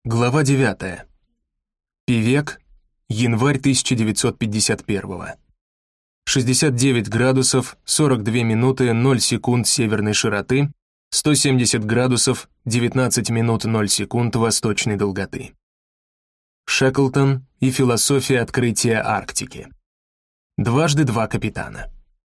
Глава 9. Певек. Январь 1951. 69 градусов, 42 минуты, 0 секунд северной широты, 170 градусов, 19 минут 0 секунд восточной долготы. Шеклтон и философия открытия Арктики. Дважды два капитана.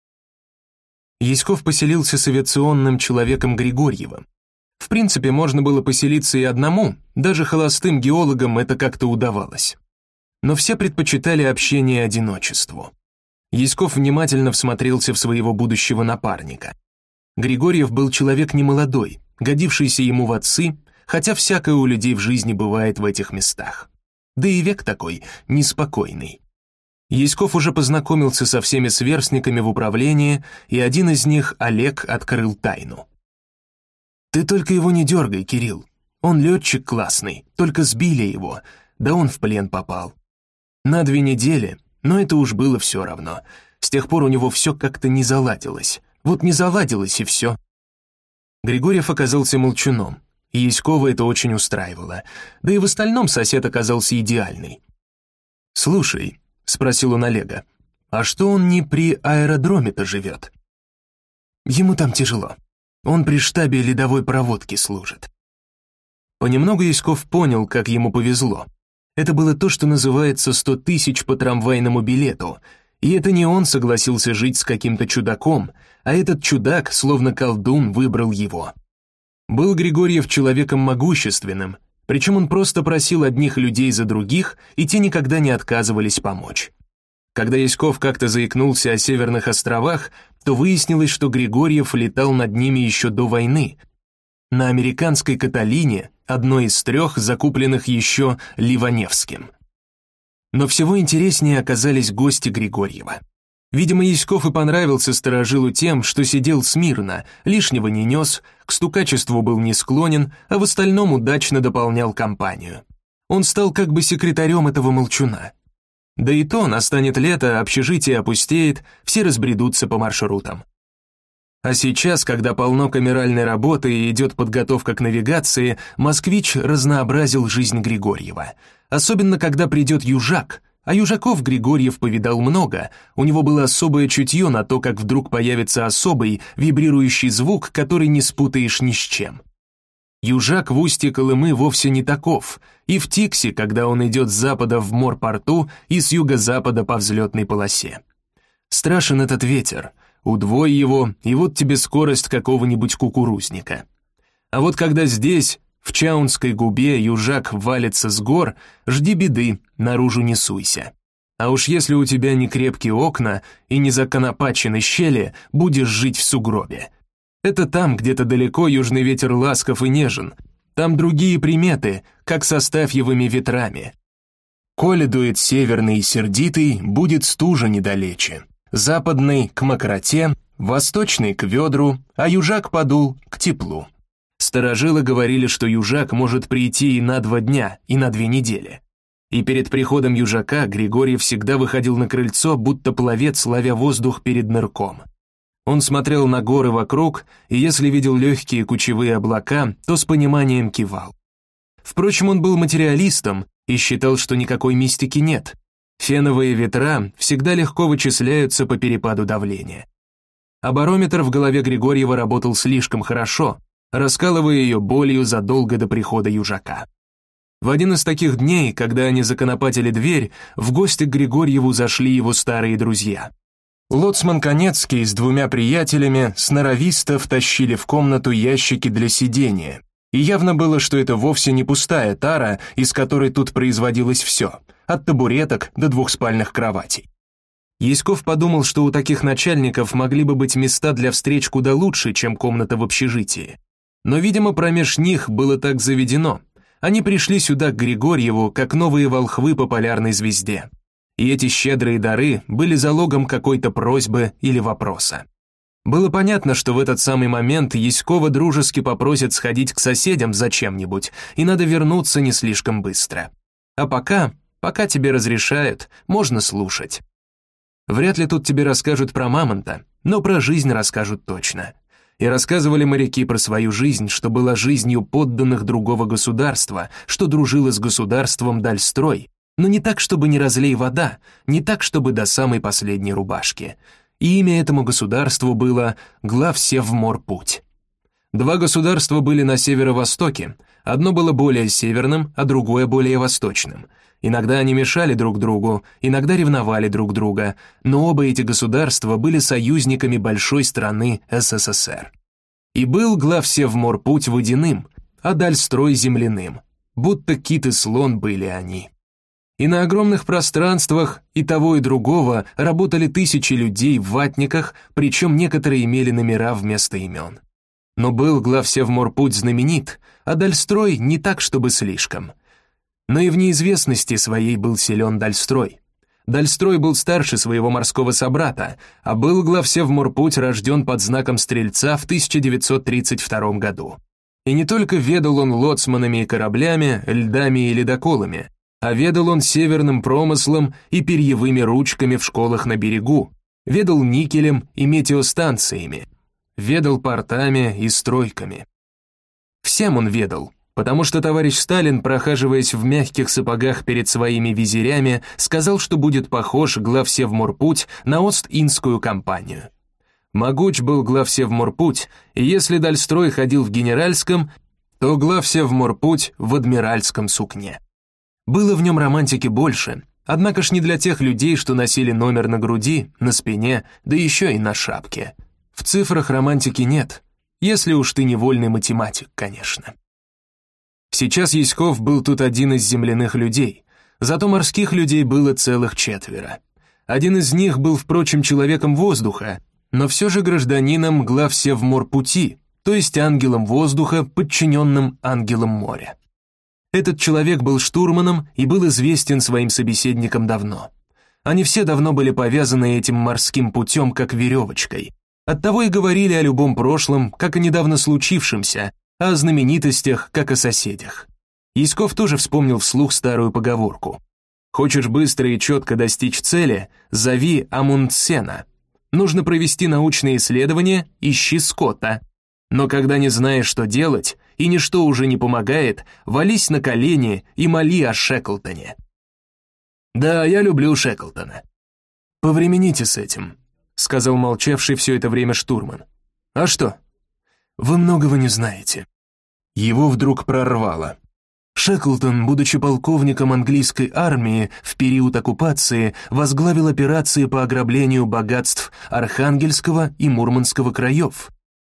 Яськов поселился с авиационным человеком Григорьевым. В принципе, можно было поселиться и одному, даже холостым геологам это как-то удавалось. Но все предпочитали общение одиночеству. Яськов внимательно всмотрелся в своего будущего напарника. Григорьев был человек немолодой, годившийся ему в отцы, хотя всякое у людей в жизни бывает в этих местах. Да и век такой, неспокойный. Яськов уже познакомился со всеми сверстниками в управлении, и один из них, Олег, открыл тайну. «Ты только его не дергай, Кирилл. Он летчик классный, только сбили его, да он в плен попал. На 2 недели, но это уж было все равно. С тех пор у него все как-то не заладилось. Вот не заладилось и все». Григорьев оказался молчуном, и Яськова это очень устраивало, да и в остальном сосед оказался идеальный. «Слушай», — спросил он Олега, «а что он не при аэродроме-то живет?» «Ему там тяжело. Он при штабе ледовой проводки служит». Понемногу Яськов понял, как ему повезло. Это было то, что называется 100 тысяч по трамвайному билету, и это не он согласился жить с каким-то чудаком, а этот чудак, словно колдун, выбрал его. Был Григорьев человеком могущественным, причем он просто просил одних людей за других, и те никогда не отказывались помочь. Когда Яськов как-то заикнулся о Северных островах, то выяснилось, что Григорьев летал над ними еще до войны, на американской «Каталине», одной из 3, закупленных еще Ливаневским. Но всего интереснее оказались гости Григорьева. Видимо, Яськов и понравился старожилу тем, что сидел смирно, лишнего не нес, к стукачеству был не склонен, а в остальном удачно дополнял компанию. Он стал как бы секретарем этого молчуна. Да и то, настанет лето, общежитие опустеет, все разбредутся по маршрутам. А сейчас, когда полно камеральной работы и идет подготовка к навигации, москвич разнообразил жизнь Григорьева. Особенно, когда придет южак. А южаков Григорьев повидал много, у него было особое чутье на то, как вдруг появится особый, вибрирующий звук, который не спутаешь ни с чем. Южак в устье Колымы вовсе не таков, и в Тиксе, когда он идет с запада в морпорту и с юго-запада по взлетной полосе. Страшен этот ветер, удвой его, и вот тебе скорость какого-нибудь кукурузника. А вот когда здесь, в Чаунской губе, южак валится с гор, жди беды, наружу не суйся. А уж если у тебя не крепкие окна и не законопачены щели, будешь жить в сугробе. Это там, где-то далеко, южный ветер ласков и нежен. Там другие приметы, как со Астафьевыми ветрами. Коли дует северный и сердитый, будет стужа недалече. Западный — к мокроте, восточный — к ведру, а южак подул к теплу. Старожилы говорили, что южак может прийти и на 2 дня, и на 2 недели. И перед приходом южака Григорьев всегда выходил на крыльцо, будто пловец, ловя воздух перед нырком. Он смотрел на горы вокруг, и если видел легкие кучевые облака, то с пониманием кивал. Впрочем, он был материалистом и считал, что никакой мистики нет. Феновые ветра всегда легко вычисляются по перепаду давления. А барометр в голове Григорьева работал слишком хорошо, раскалывая ее болью задолго до прихода южака. В один из таких дней, когда они законопатили дверь, в гости к Григорьеву зашли его старые друзья. Лоцман Конецкий с 2 приятелями сноровисто втащили в комнату ящики для сидения, и явно было, что это вовсе не пустая тара, из которой тут производилось все, от табуреток до 2-спальных кроватей. Яськов подумал, что у таких начальников могли бы быть места для встреч куда лучше, чем комната в общежитии. Но, видимо, промеж них было так заведено. Они пришли сюда к Григорьеву, как новые волхвы по полярной звезде. И эти щедрые дары были залогом какой-то просьбы или вопроса. Было понятно, что в этот самый момент Яськова дружески попросят сходить к соседям за чем-нибудь, и надо вернуться не слишком быстро. А пока тебе разрешают, можно слушать. Вряд ли тут тебе расскажут про мамонта, но про жизнь расскажут точно. И рассказывали моряки про свою жизнь, что была жизнью подданных другого государства, что дружило с государством Дальстрой, но не так, чтобы не разлей вода, не так, чтобы до самой последней рубашки. И имя этому государству было Главсевморпуть. Два государства были на северо-востоке, одно было более северным, а другое более восточным. Иногда они мешали друг другу, иногда ревновали друг друга, но оба эти государства были союзниками большой страны СССР. И был Главсевморпуть водяным, а Дальстрой земляным, будто кит и слон были они. И на огромных пространствах и того и другого работали тысячи людей в ватниках, причем некоторые имели номера вместо имен. Но был Главсевморпуть знаменит, а Дальстрой не так, чтобы слишком. Но и в неизвестности своей был силен Дальстрой. Дальстрой был старше своего морского собрата, а был Главсевморпуть рожден под знаком Стрельца в 1932 году. И не только ведал он лоцманами и кораблями, льдами и ледоколами, а ведал он северным промыслом и перьевыми ручками в школах на берегу, ведал никелем и метеостанциями, ведал портами и стройками. Всем он ведал, потому что товарищ Сталин, прохаживаясь в мягких сапогах перед своими визирями, сказал, что будет похож Главсевморпуть на Ост-Индскую компанию. Могуч был Главсевморпуть, и если Дальстрой ходил в генеральском, то Главсевморпуть в адмиральском сукне. Было в нем романтики больше, однако ж не для тех людей, что носили номер на груди, на спине, да еще и на шапке. В цифрах романтики нет, если уж ты не вольный математик, конечно. Сейчас Яськов был тут один из земляных людей, зато морских людей было целых 4. Один из них был, впрочем, человеком воздуха, но все же гражданином Главсевморпути, то есть ангелом воздуха, подчиненным ангелом моря. Этот человек был штурманом и был известен своим собеседникам давно. Они все давно были повязаны этим морским путем, как веревочкой. Оттого и говорили о любом прошлом, как о недавно случившемся, а о знаменитостях, как о соседях. Яськов тоже вспомнил вслух старую поговорку. «Хочешь быстро и четко достичь цели, зови Амундсена. Нужно провести научные исследования, ищи Скотта. Но когда не знаешь, что делать, и ничто уже не помогает, вались на колени и моли о Шеклтоне». «Да, я люблю Шеклтона». «Повремените с этим», — сказал молчавший все это время штурман. «А что?» «Вы многого не знаете». Его вдруг прорвало. Шеклтон, будучи полковником английской армии, в период оккупации возглавил операции по ограблению богатств Архангельского и Мурманского краев.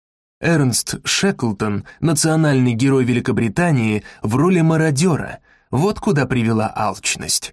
Эрнст Шеклтон, национальный герой Великобритании, в роли мародера, вот куда привела алчность.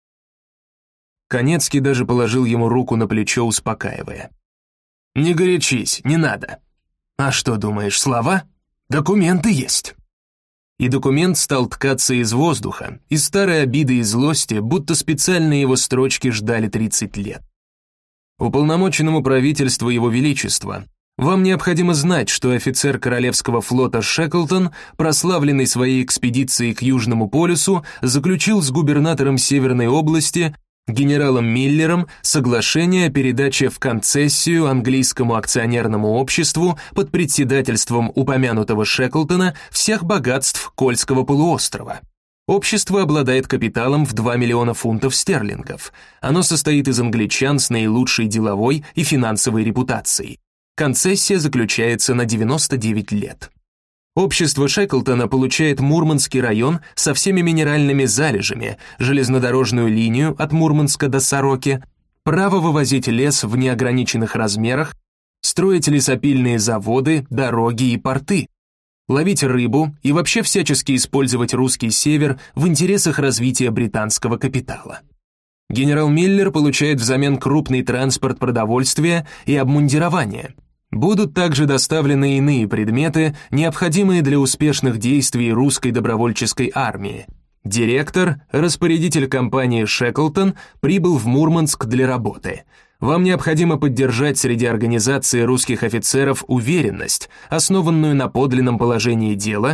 Канецкий даже положил ему руку на плечо, успокаивая. «Не горячись, не надо. А что думаешь, слова? Документы есть». И документ стал ткаться из воздуха, из старой обиды и злости, будто специально его строчки ждали 30 лет. Уполномоченному правительству Его Величества, вам необходимо знать, что офицер Королевского флота Шеклтон, прославленный своей экспедицией к Южному полюсу, заключил с губернатором Северной области, генералом Миллером, соглашение о передаче в концессию английскому акционерному обществу под председательством упомянутого Шеклтона всех богатств Кольского полуострова. Общество обладает капиталом в 2 миллиона фунтов стерлингов. Оно состоит из англичан с наилучшей деловой и финансовой репутацией. Концессия заключается на 99 лет. Общество Шеклтона получает Мурманский район со всеми минеральными залежами, железнодорожную линию от Мурманска до Сороки, право вывозить лес в неограниченных размерах, строить лесопильные заводы, дороги и порты, ловить рыбу и вообще всячески использовать русский север в интересах развития британского капитала. Генерал Миллер получает взамен крупный транспорт продовольствия и обмундирования. Будут также доставлены иные предметы, необходимые для успешных действий русской добровольческой армии. Директор, распорядитель компании Шеклтон, прибыл в Мурманск для работы. Вам необходимо поддержать среди организации русских офицеров уверенность, основанную на подлинном положении дела,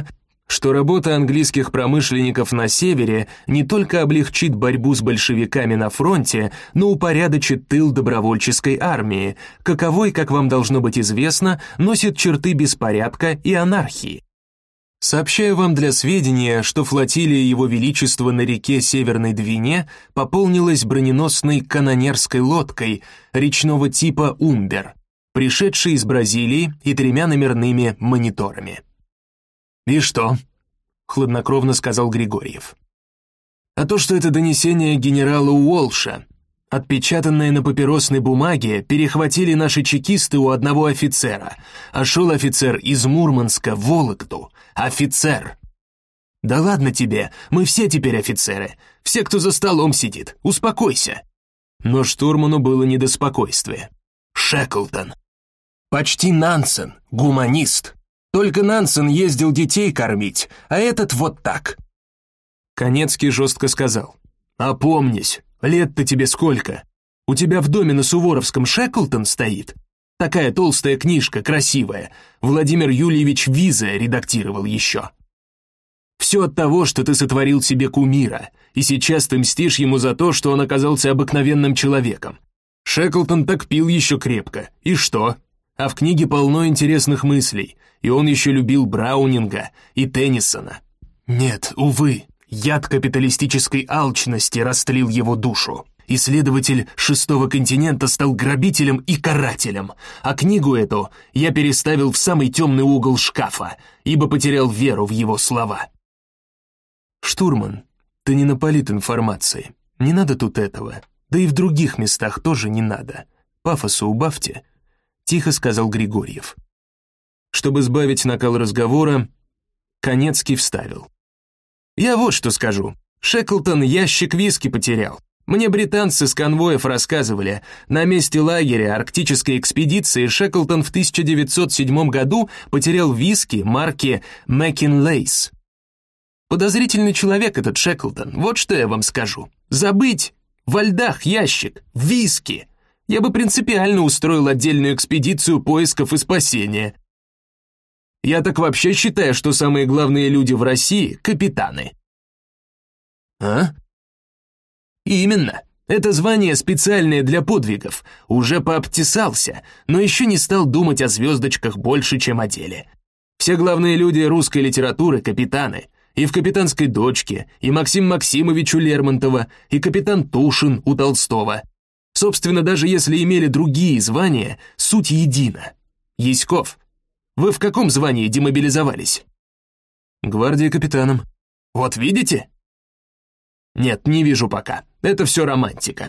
что работа английских промышленников на севере не только облегчит борьбу с большевиками на фронте, но упорядочит тыл добровольческой армии, каковой, как вам должно быть известно, носит черты беспорядка и анархии. Сообщаю вам для сведения, что флотилия Его Величества на реке Северной Двине пополнилась броненосной канонерской лодкой речного типа «Умбер», пришедшей из Бразилии и 3 номерными мониторами. «И что?» — хладнокровно сказал Григорьев. «А то, что это донесение генерала Уолша. Отпечатанное на папиросной бумаге перехватили наши чекисты у одного офицера, а шел офицер из Мурманска в Вологду. Офицер!» «Да ладно тебе, мы все теперь офицеры, все, кто за столом сидит, успокойся!» Но штурману было не до спокойствия. «Шеклтон! Почти Нансен, гуманист! Только Нансен ездил детей кормить, а этот вот так!» Канецкий жестко сказал. «Опомнись, лет-то тебе сколько? У тебя в доме на Суворовском Шеклтон стоит? Такая толстая книжка, красивая. Владимир Юльевич Виза редактировал еще. Все от того, что ты сотворил себе кумира, и сейчас ты мстишь ему за то, что он оказался обыкновенным человеком. Шеклтон так пил еще крепко. И что? А в книге полно интересных мыслей, и он еще любил Браунинга и Теннисона. Нет, увы, яд капиталистической алчности растлил его душу. Исследователь шестого континента стал грабителем и карателем, а книгу эту я переставил в самый темный угол шкафа, ибо потерял веру в его слова. Штурман, ты не на политинформации, не надо тут этого, да и в других местах тоже не надо. Пафоса убавьте, тихо сказал Григорьев. Чтобы сбавить накал разговора, Канецкий вставил. Я вот что скажу, Шеклтон ящик виски потерял. Мне британцы с конвоев рассказывали, на месте лагеря арктической экспедиции Шеклтон в 1907 году потерял виски марки Mackinlays. Подозрительный человек этот Шеклтон, вот что я вам скажу. Забыть во льдах ящик, виски. Я бы принципиально устроил отдельную экспедицию поисков и спасения. Я так вообще считаю, что самые главные люди в России – капитаны. А? Именно. Это звание специальное для подвигов. Уже пообтесался, но еще не стал думать о звездочках больше, чем о деле. Все главные люди русской литературы – капитаны. И в «Капитанской дочке», и Максим Максимович у Лермонтова, и капитан Тушин у Толстого. Собственно, даже если имели другие звания, суть едина. Яськов, вы в каком звании демобилизовались? Гвардии капитаном. Вот видите? Нет, не вижу пока. Это все романтика.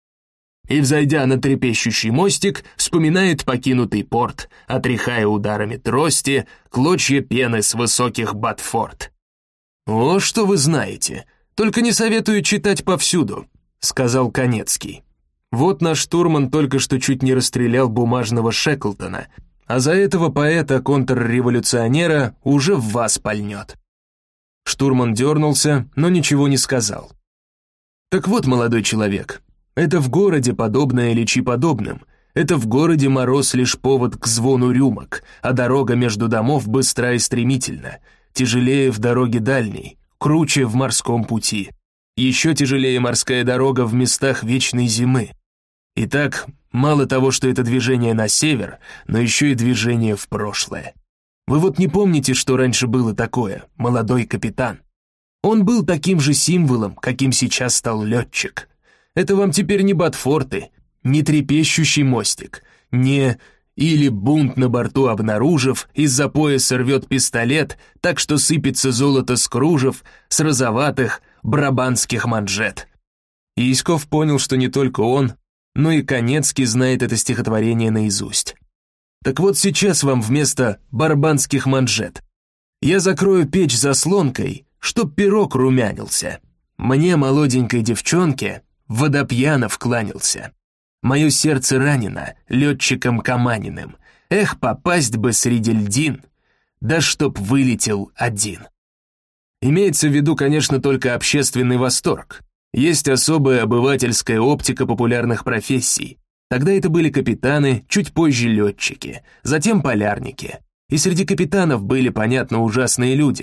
И, взойдя на трепещущий мостик, вспоминает покинутый порт, отряхая ударами трости клочья пены с высоких ботфорт. «О, что вы знаете! Только не советую читать повсюду», — сказал Канецкий. «Вот наш штурман только что чуть не расстрелял бумажного Шеклтона, а за этого поэта-контрреволюционера уже в вас пальнет». Штурман дернулся, но ничего не сказал. «Так вот, молодой человек, это в городе подобное лечи подобным. Это в городе мороз лишь повод к звону рюмок, а дорога между домов быстра и стремительна. Тяжелее в дороге дальней, круче в морском пути. Еще тяжелее морская дорога в местах вечной зимы. Итак, мало того, что это движение на север, но еще и движение в прошлое. Вы вот не помните, что раньше было такое, молодой капитан? Он был таким же символом, каким сейчас стал летчик. Это вам теперь не ботфорты, не трепещущий мостик, не... Или бунт на борту обнаружив, из-за пояса рвет пистолет, так что сыпется золото с кружев, с розоватых брабанских манжет. И Яськов понял, что не только он, но и Канецкий знает это стихотворение наизусть. Так вот сейчас вам вместо барабанских манжет я закрою печь заслонкой, чтоб пирог румянился. Мне, молоденькой девчонке, Водопьянов кланялся. Мое сердце ранено летчиком Каманиным. Эх, попасть бы среди льдин, да чтоб вылетел один. Имеется в виду, конечно, только общественный восторг. Есть особая обывательская оптика популярных профессий. Тогда это были капитаны, чуть позже летчики, затем полярники. И среди капитанов были, понятно, ужасные люди.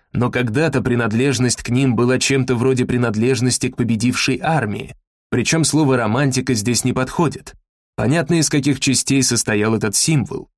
но когда-то принадлежность к ним была чем-то вроде принадлежности к победившей армии, причем слово «романтика» здесь не подходит. Понятно, из каких частей состоял этот символ.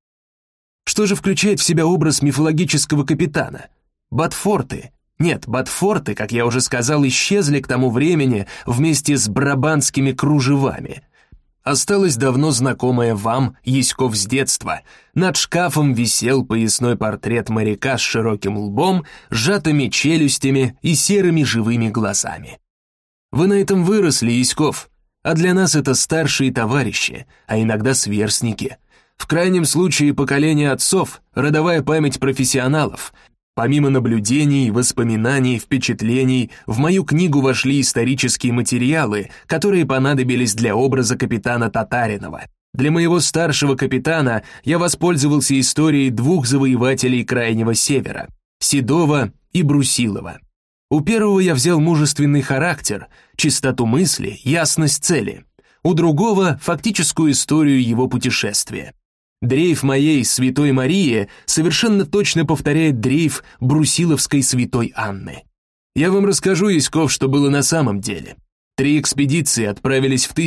Что же включает в себя образ мифологического капитана? Ботфорты. Нет, ботфорты, как я уже сказал, исчезли к тому времени вместе с брабантскими кружевами. Осталось давно знакомое вам Яськов с детства. Над шкафом висел поясной портрет моряка с широким лбом, сжатыми челюстями и серыми живыми глазами. Вы на этом выросли, Яськов, а для нас это старшие товарищи, а иногда сверстники. В крайнем случае поколение отцов, родовая память профессионалов. Помимо наблюдений, воспоминаний, впечатлений, в мою книгу вошли исторические материалы, которые понадобились для образа капитана Татаринова. Для моего старшего капитана я воспользовался историей двух завоевателей Крайнего Севера – Седова и Брусилова. У первого я взял мужественный характер, чистоту мысли, ясность цели. У другого – фактическую историю его путешествия. Дрейф моей Святой Марии совершенно точно повторяет дрейф Брусиловской Святой Анны. Я вам расскажу, Яськов, что было на самом деле. 3 экспедиции отправились в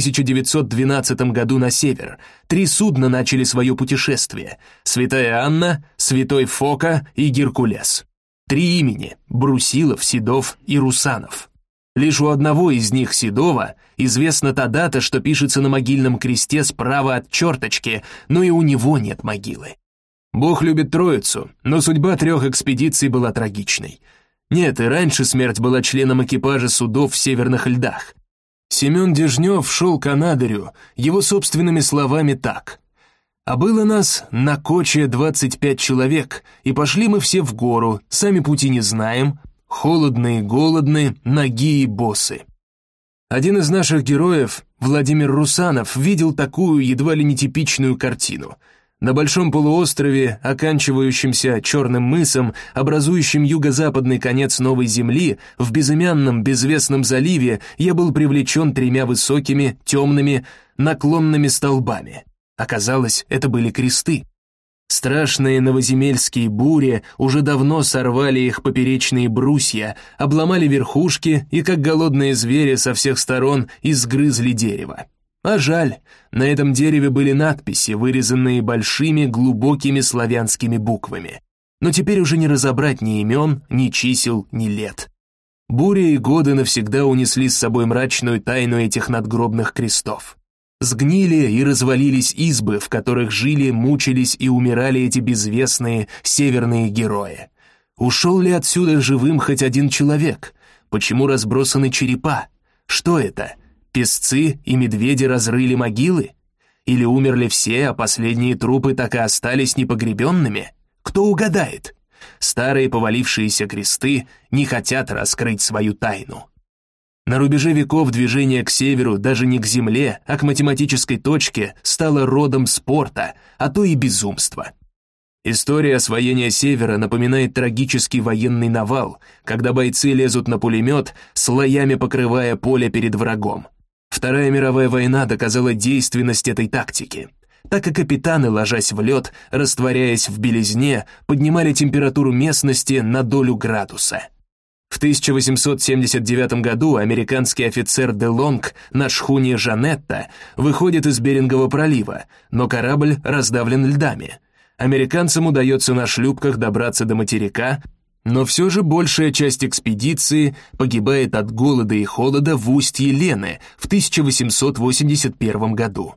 1912 году на север. 3 судна начали свое путешествие. Святая Анна, Святой Фока и Геркулес. 3 имени – Брусилов, Седов и Русанов. Лишь у одного из них, Седова, известна та дата, что пишется на могильном кресте справа от черточки, но и у него нет могилы. Бог любит Троицу, но судьба 3 экспедиций была трагичной. Нет, и раньше смерть была членом экипажа судов в северных льдах. Семен Дежнев шел к Анадырю, его собственными словами так: «А было нас на Коче 25 человек, и пошли мы все в гору, сами пути не знаем, холодные, голодные, ноги и босы». Один из наших героев, Владимир Русанов, видел такую едва ли нетипичную картину. На большом полуострове, оканчивающемся Черным мысом, образующем юго-западный конец Новой Земли, в безымянном безвестном заливе я был привлечен 3 высокими, темными, наклонными столбами. Оказалось, это были кресты. Страшные новоземельские бури уже давно сорвали их поперечные брусья, обломали верхушки и, как голодные звери, со всех сторон изгрызли дерево. А жаль, на этом дереве были надписи, вырезанные большими глубокими славянскими буквами. Но теперь уже не разобрать ни имен, ни чисел, ни лет. Буря и годы навсегда унесли с собой мрачную тайну этих надгробных крестов. Сгнили и развалились избы, в которых жили, мучились и умирали эти безвестные северные герои. Ушел ли отсюда живым хоть один человек? Почему разбросаны черепа? Что это? Песцы и медведи разрыли могилы? Или умерли все, а последние трупы так и остались непогребенными? Кто угадает? Старые повалившиеся кресты не хотят раскрыть свою тайну. На рубеже веков движение к северу, даже не к земле, а к математической точке, стало родом спорта, а то и безумства. История освоения севера напоминает трагический военный навал, когда бойцы лезут на пулемет, слоями покрывая поле перед врагом. Вторая мировая война доказала действенность этой тактики. Так и капитаны, ложась в лед, растворяясь в белизне, поднимали температуру местности на долю градуса. В 1879 году американский офицер Де Лонг на шхуне «Жанетта» выходит из Берингового пролива, но корабль раздавлен льдами. Американцам удается на шлюпках добраться до материка, но все же большая часть экспедиции погибает от голода и холода в устье Лены в 1881 году.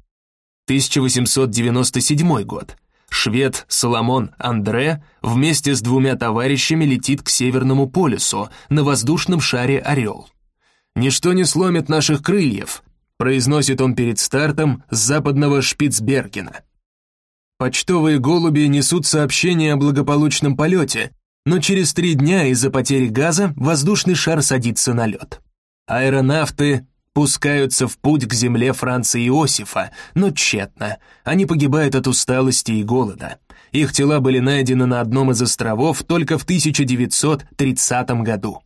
1897 год. Швед Соломон Андре вместе с 2 товарищами летит к Северному полюсу на воздушном шаре «Орел». «Ничто не сломит наших крыльев», произносит он перед стартом с западного Шпицбергена. Почтовые голуби несут сообщение о благополучном полете, но через 3 дня из-за потери газа воздушный шар садится на лед. Аэронавты пускаются в путь к земле Франца Иосифа, но тщетно. Они погибают от усталости и голода. Их тела были найдены на одном из островов только в 1930 году.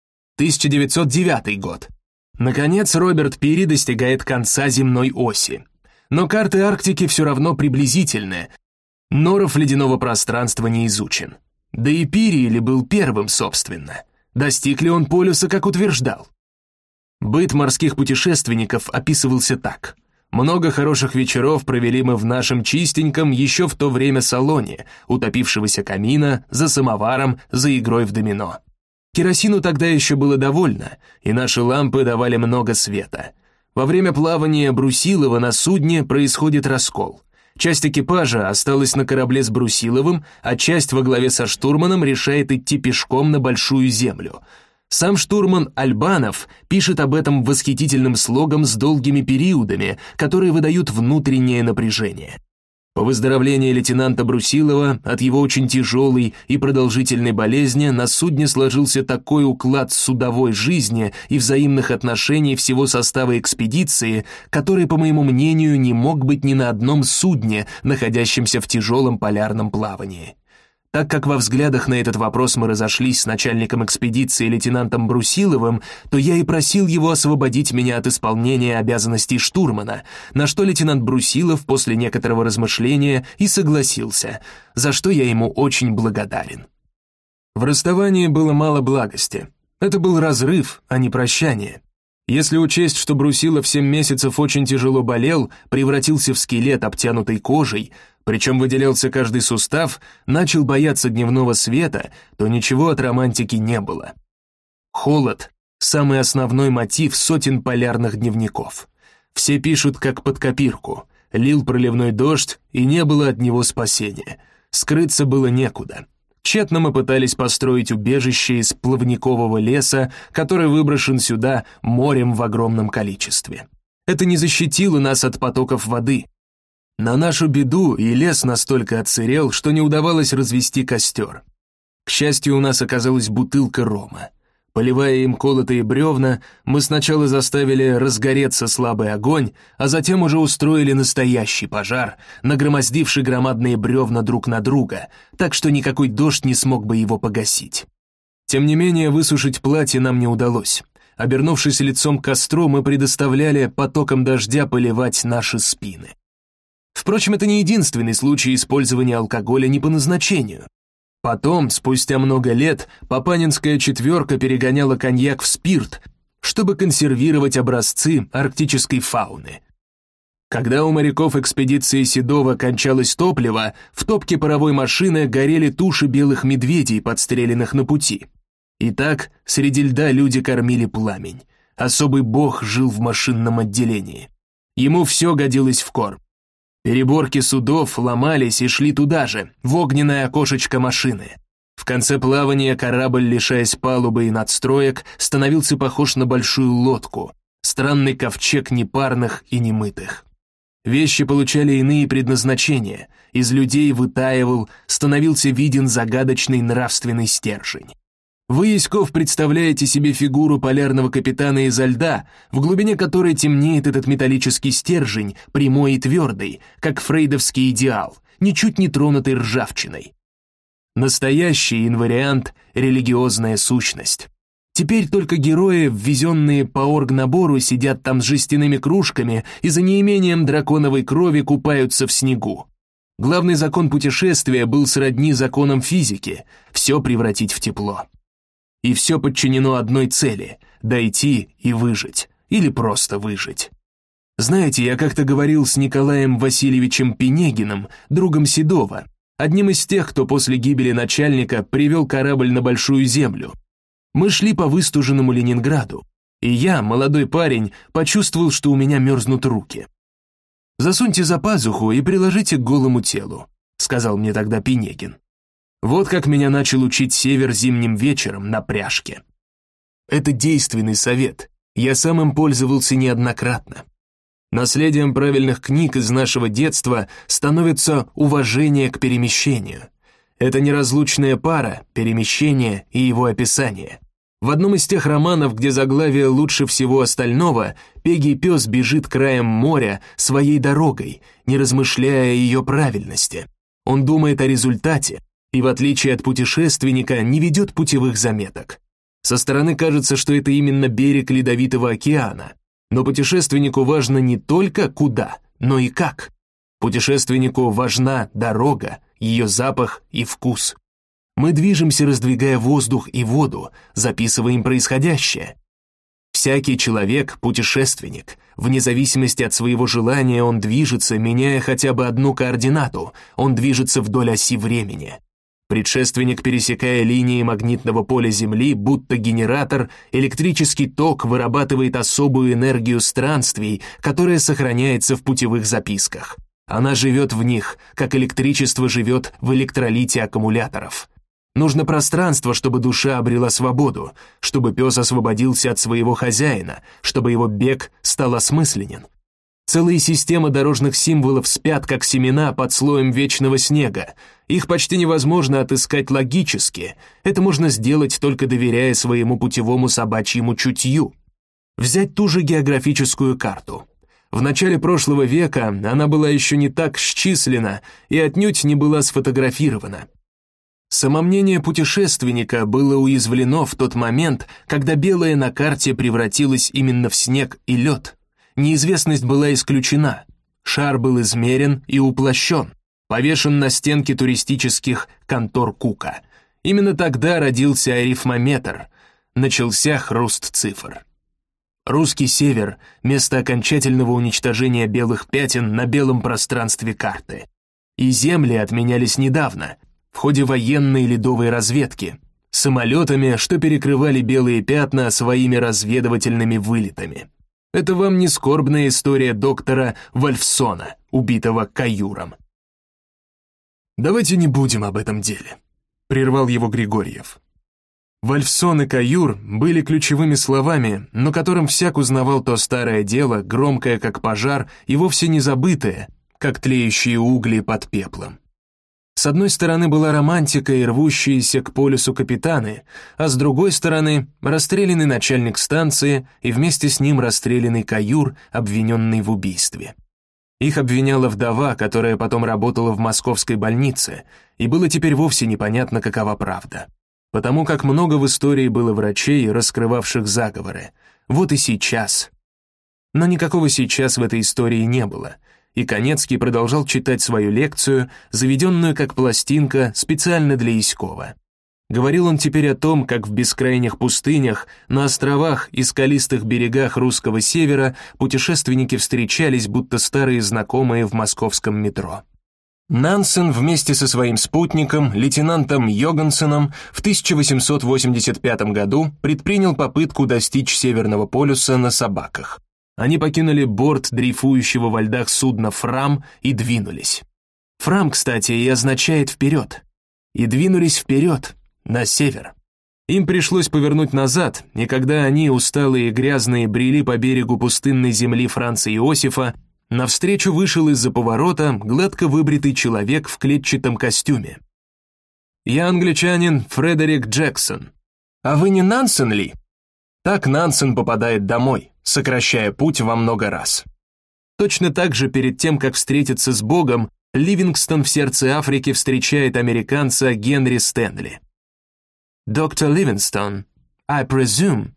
1909 год. Наконец, Роберт Пири достигает конца земной оси. Но карты Арктики все равно приблизительны. Норов ледяного пространства не изучен. Да и Пириэль был первым, собственно. Достиг ли он полюса, как утверждал? Быт морских путешественников описывался так. Много хороших вечеров провели мы в нашем чистеньком еще в то время салоне, у топившегося камина, за самоваром, за игрой в домино. Керосину тогда еще было довольно, и наши лампы давали много света. Во время плавания Брусилова на судне происходит раскол. Часть экипажа осталась на корабле с Брусиловым, а часть во главе со штурманом решает идти пешком на Большую Землю. Сам штурман Альбанов пишет об этом восхитительным слогом с долгими периодами, которые выдают внутреннее напряжение. По выздоровлении лейтенанта Брусилова от его очень тяжелой и продолжительной болезни на судне сложился такой уклад судовой жизни и взаимных отношений всего состава экспедиции, который, по моему мнению, не мог быть ни на одном судне, находящемся в тяжелом полярном плавании. Так как во взглядах на этот вопрос мы разошлись с начальником экспедиции лейтенантом Брусиловым, то я и просил его освободить меня от исполнения обязанностей штурмана, на что лейтенант Брусилов после некоторого размышления и согласился, за что я ему очень благодарен. В расставании было мало благости. Это был разрыв, а не прощание. Если учесть, что Брусилов 7 месяцев очень тяжело болел, превратился в скелет, обтянутый кожей, причем выделялся каждый сустав, начал бояться дневного света, то ничего от романтики не было. Холод – самый основной мотив сотен полярных дневников. Все пишут как под копирку. Лил проливной дождь, и не было от него спасения. Скрыться было некуда. Тщетно мы пытались построить убежище из плавникового леса, который выброшен сюда морем в огромном количестве. Это не защитило нас от потоков воды. На нашу беду и лес настолько отсырел, что не удавалось развести костер. К счастью, у нас оказалась бутылка рома. Поливая им колотые бревна, мы сначала заставили разгореться слабый огонь, а затем уже устроили настоящий пожар, нагромоздивший громадные бревна друг на друга, так что никакой дождь не смог бы его погасить. Тем не менее, высушить платье нам не удалось. Обернувшись лицом к костру, мы предоставляли потокам дождя поливать наши спины. Впрочем, это не единственный случай использования алкоголя не по назначению. Потом, спустя много лет, Папанинская четверка перегоняла коньяк в спирт, чтобы консервировать образцы арктической фауны. Когда у моряков экспедиции Седова кончалось топливо, в топке паровой машины горели туши белых медведей, подстреленных на пути. Итак, среди льда люди кормили пламень. Особый бог жил в машинном отделении. Ему все годилось в корм. Переборки судов ломались и шли туда же, в огненное окошечко машины. В конце плавания корабль, лишаясь палубы и надстроек, становился похож на большую лодку, странный ковчег непарных и немытых. Вещи получали иные предназначения, из людей вытаивал, становился виден загадочный нравственный стержень. Вы, Яськов, представляете себе фигуру полярного капитана изо льда, в глубине которой темнеет этот металлический стержень, прямой и твердый, как фрейдовский идеал, ничуть не тронутый ржавчиной. Настоящий инвариант — религиозная сущность. Теперь только герои, ввезенные по оргнабору, сидят там с жестяными кружками и за неимением драконовой крови купаются в снегу. Главный закон путешествия был сродни законам физики — все превратить в тепло. И все подчинено одной цели — дойти и выжить, или просто выжить. Знаете, я как-то говорил с Николаем Васильевичем Пинегиным, другом Седова, одним из тех, кто после гибели начальника привел корабль на Большую Землю. Мы шли по выстуженному Ленинграду, и я, молодой парень, почувствовал, что у меня мерзнут руки. «Засуньте за пазуху и приложите к голому телу», — сказал мне тогда Пинегин. Вот как меня начал учить Север зимним вечером на пряжке. Это действенный совет, я сам им пользовался неоднократно. Наследием правильных книг из нашего детства становится уважение к перемещению. Это неразлучная пара, перемещение и его описание. В одном из тех романов, где заглавие лучше всего остального, пегий пес бежит краем моря своей дорогой, не размышляя о ее правильности. Он думает о результате, и в отличие от путешественника не ведет путевых заметок. Со стороны кажется, что это именно берег Ледовитого океана, но путешественнику важно не только куда, но и как. Путешественнику важна дорога, ее запах и вкус. Мы движемся, раздвигая воздух и воду, записываем происходящее. Всякий человек — путешественник. Вне зависимости от своего желания он движется, меняя хотя бы одну координату, он движется вдоль оси времени. Предшественник, пересекая линии магнитного поля Земли, будто генератор, электрический ток вырабатывает особую энергию странствий, которая сохраняется в путевых записках. Она живет в них, как электричество живет в электролите аккумуляторов. Нужно пространство, чтобы душа обрела свободу, чтобы пес освободился от своего хозяина, чтобы его бег стал осмысленен. Целые системы дорожных символов спят, как семена под слоем вечного снега. Их почти невозможно отыскать логически. Это можно сделать, только доверяя своему путевому собачьему чутью. Взять ту же географическую карту. В начале прошлого века она была еще не так счислена и отнюдь не была сфотографирована. Самомнение путешественника было уязвлено в тот момент, когда белое на карте превратилось именно в снег и лед. Неизвестность была исключена. Шар был измерен и уплощен, повешен на стенке туристических контор Кука. Именно тогда родился арифмометр, начался хруст цифр. Русский север — место окончательного уничтожения белых пятен на белом пространстве карты. И земли отменялись недавно, в ходе военной ледовой разведки, самолетами, что перекрывали белые пятна своими разведывательными вылетами. Это вам не скорбная история доктора Вольфсона, убитого каюром. «Давайте не будем об этом деле», — прервал его Григорьев. Вольфсон и каюр были ключевыми словами, но которым всяк узнавал то старое дело, громкое как пожар и вовсе не забытое, как тлеющие угли под пеплом. С одной стороны была романтика и рвущиеся к полюсу капитаны, а с другой стороны расстрелянный начальник станции и вместе с ним расстрелянный каюр, обвиненный в убийстве. Их обвиняла вдова, которая потом работала в московской больнице, и было теперь вовсе непонятно, какова правда. Потому как много в истории было врачей, раскрывавших заговоры. Вот и сейчас. Но никакого сейчас в этой истории не было. И Канецкий продолжал читать свою лекцию, заведенную как пластинка специально для Яськова. Говорил он теперь о том, как в бескрайних пустынях, на островах и скалистых берегах русского севера путешественники встречались, будто старые знакомые в московском метро. Нансен вместе со своим спутником, лейтенантом Йогансеном, в 1885 году предпринял попытку достичь Северного полюса на собаках. Они покинули борт дрейфующего во льдах судна «Фрам» и двинулись. «Фрам», кстати, и означает «вперед». И двинулись вперед, на север. Им пришлось повернуть назад, и когда они, усталые и грязные, брели по берегу пустынной земли Франца Иосифа, навстречу вышел из-за поворота гладко выбритый человек в клетчатом костюме. «Я англичанин Фредерик Джексон. А вы не Нансен ли?» Так Нансен попадает домой, сокращая путь во много раз. Точно так же перед тем, как встретиться с Богом, Ливингстон в сердце Африки встречает американца Генри Стэнли. «Доктор Ливингстон, I presume».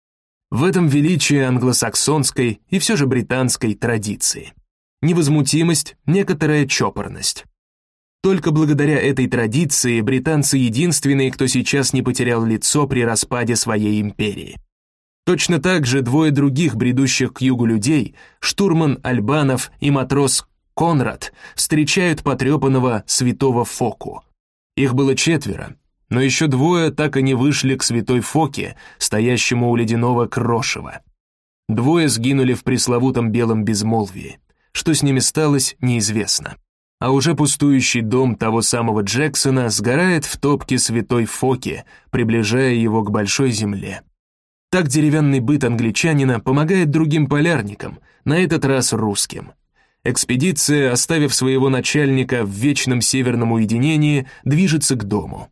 В этом величие англосаксонской и все же британской традиции. Невозмутимость, некоторая чопорность. Только благодаря этой традиции британцы единственные, кто сейчас не потерял лицо при распаде своей империи. Точно так же двое других бредущих к югу людей, штурман Альбанов и матрос Конрад, встречают потрепанного святого Фоку. Их было 4, но еще 2 так и не вышли к святой Фоке, стоящему у ледяного крошева. 2 сгинули в пресловутом белом безмолвии. Что с ними сталось, неизвестно. А уже пустующий дом того самого Джексона сгорает в топке святой Фоки, приближая его к большой земле. Так деревянный быт англичанина помогает другим полярникам, на этот раз русским. Экспедиция, оставив своего начальника в вечном северном уединении, движется к дому.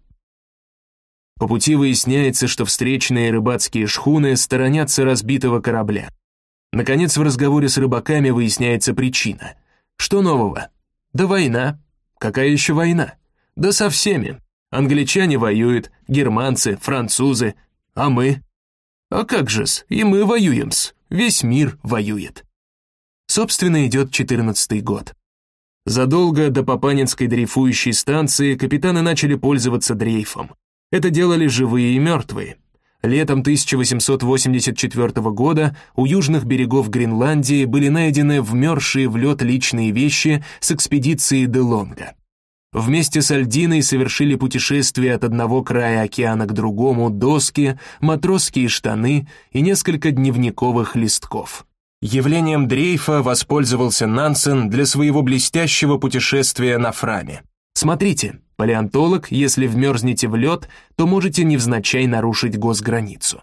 По пути выясняется, что встречные рыбацкие шхуны сторонятся разбитого корабля. Наконец, в разговоре с рыбаками выясняется причина. Что нового? Да война. Какая еще война? Да со всеми. Англичане воюют, германцы, французы. А мы? А как же-с, и мы воюем-с. Весь мир воюет. Собственно, идет 14-й год. Задолго до Папанинской дрейфующей станции капитаны начали пользоваться дрейфом. Это делали живые и мертвые. Летом 1884 года у южных берегов Гренландии были найдены вмерзшие в лед личные вещи с экспедиции де Лонга. Вместе с Альдиной совершили путешествие от одного края океана к другому доски, матросские штаны и несколько дневниковых листков. Явлением дрейфа воспользовался Нансен для своего блестящего путешествия на Фраме. Смотрите, палеонтолог, если вмерзнете в лед, то можете невзначай нарушить госграницу.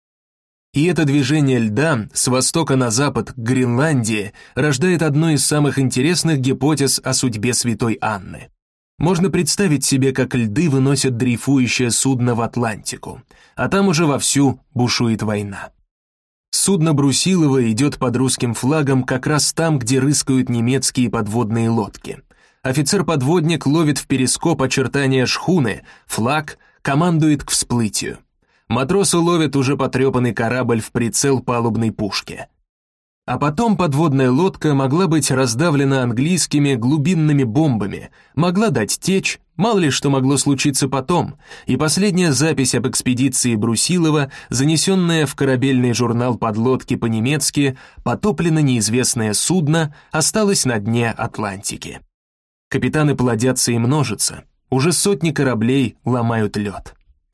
И это движение льда с востока на запад к Гренландии рождает одну из самых интересных гипотез о судьбе святой Анны. Можно представить себе, как льды выносят дрейфующее судно в Атлантику, а там уже вовсю бушует война. Судно Брусилова идет под русским флагом как раз там, где рыскают немецкие подводные лодки. Офицер-подводник ловит в перископ очертания шхуны, флаг, командует к всплытию. Матросы ловят уже потрепанный корабль в прицел палубной пушки. А потом подводная лодка могла быть раздавлена английскими глубинными бомбами, могла дать течь, мало ли что могло случиться потом, и последняя запись об экспедиции Брусилова, занесенная в корабельный журнал подлодки по-немецки «Потоплено неизвестное судно», осталась на дне Атлантики. Капитаны плодятся и множатся, уже сотни кораблей ломают лед.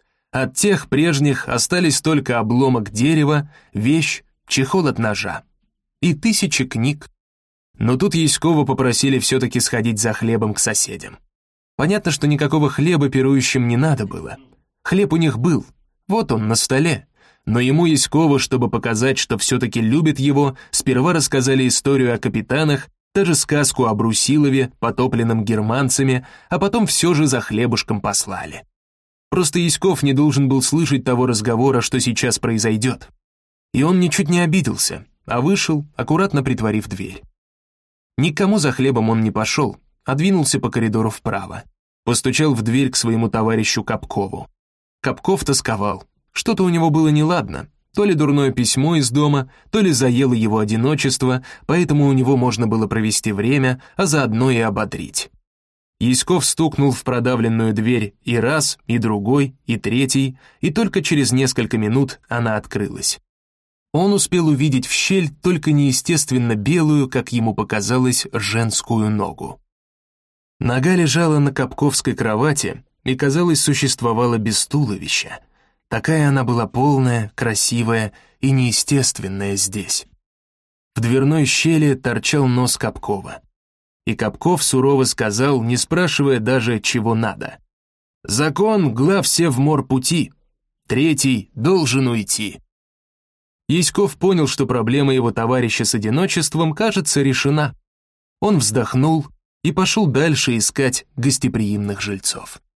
От тех прежних остались только обломок дерева, вещь, чехол от ножа. И тысячи книг. Но тут Яськова попросили все-таки сходить за хлебом к соседям. Понятно, что никакого хлеба пирующим не надо было. Хлеб у них был, вот он на столе. Но ему Яськова, чтобы показать, что все-таки любит его, сперва рассказали историю о капитанах, даже сказку о Брусилове, потопленном германцами, а потом все же за хлебушком послали. Просто Яськов не должен был слышать того разговора, что сейчас произойдет. И он ничуть не обиделся, а вышел, аккуратно притворив дверь. Никому за хлебом он не пошел, а двинулся по коридору вправо. Постучал в дверь к своему товарищу Капкову. Капков тосковал. Что-то у него было неладно. То ли дурное письмо из дома, то ли заело его одиночество, поэтому у него можно было провести время, а заодно и ободрить. Яськов стукнул в продавленную дверь и раз, и другой, и третий, и только через несколько минут она открылась. Он успел увидеть в щель только неестественно белую, как ему показалось, женскую ногу. Нога лежала на капковской кровати и, казалось, существовала без туловища. Такая она была полная, красивая и неестественная здесь. В дверной щели торчал нос Капкова. И Капков сурово сказал, не спрашивая даже, чего надо: «Закон глав все в морпути, третий должен уйти». Яськов понял, что проблема его товарища с одиночеством, кажется, решена. Он вздохнул и пошел дальше искать гостеприимных жильцов.